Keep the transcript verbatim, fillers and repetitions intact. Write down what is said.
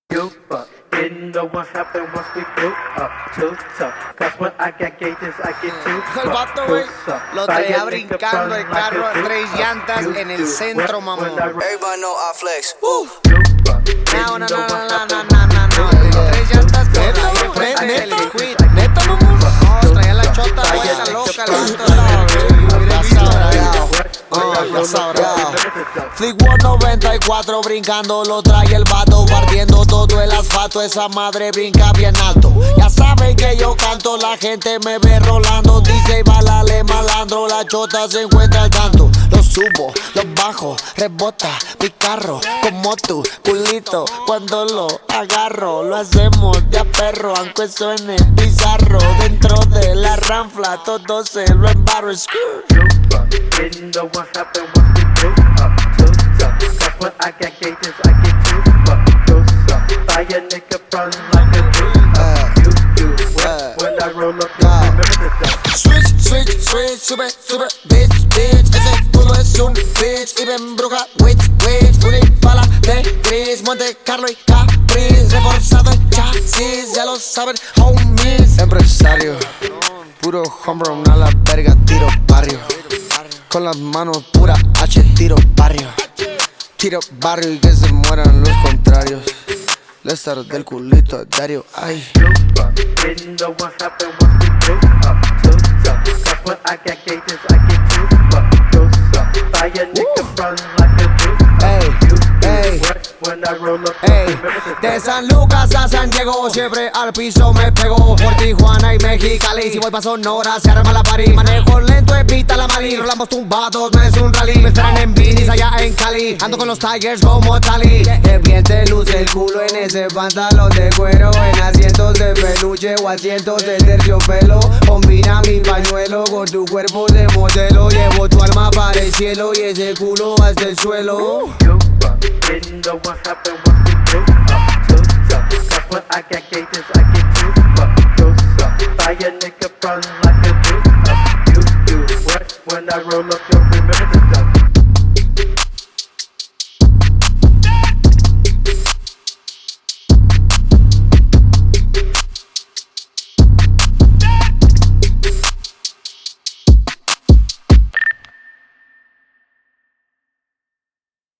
You fuck. Didn't know what happened once we grew up. Too tough. Cause when I get gauges, I get too El vato, güey, lo traía brincando el carro a tres llantas en el centro, mamón. Everybody know I flex. Uh. No, no, no, no, no, no, no, no, no. Tres llantas con la ¿Neto? Liquid. ¿Neto, mamón? No, traía la chota, vuelta loca, el vato. Ya sabrá. Flick One noventa y cuatro brincando, lo trae el vato, partiendo todo el asfalto. Esa madre brinca bien alto. Ya saben que yo canto, la gente me ve rolando. Dice balale malandro, la chota se encuentra al tanto. Lo subo, lo bajo, rebota mi carro como tu culito. Cuando lo agarro, lo hacemos de a perro, aunque suene bizarro. Dentro de la ranfla todo se lo embarro. Didn't know what happened once we grew up. Too tough. Cause when I get gauges, I get too fucked. Too tough. Buy a nigga run like a dude. You, you, when, when I roll up, you remember the stuff. Switch, switch, switch, sube, sube, bitch, bitch. Ese culo es un bitch y me embruja, witch, witch. Una pala de gris, Monte Carlo y Capriz. Reforzado en chasis, ya lo saben, homies. Empresario, puro homegrown a la verga, tiro barrio. Con las manos pura H, tiro barrio. Tiro barrio y que se mueran los contrarios. Les dar del culito a diario, ay. Didn't know what happened once we grew up. Too tough. Cause when I get gauges, I get too fucked. Too tough. Buy a nigga run like a dude. Ey, ey, when I roll up, you ey. remember the stuff. De San Lucas a San Diego, siempre al piso me pego. Por Tijuana y Mexicali, si voy pa' Sonora se arma la party. Manejo lento, evita la mali. Rolamos tumbados, no es un rally. Me esperan en Vinis allá en Cali. Ando con los Tigers como Tali. Que bien te luce el culo en ese pantalón de cuero. En asientos de peluche o asientos de terciopelo. Combina mi pañuelo con tu cuerpo de modelo. Llevo tu alma para el cielo y ese culo hasta el suelo. You fuck. Didn't know what happened once we grew up. Too tough. Cause when I get gauges, I get too fucked. Too tough. Buy a nigga run like a dude. You, you, when, when I roll up, you remember the stuff.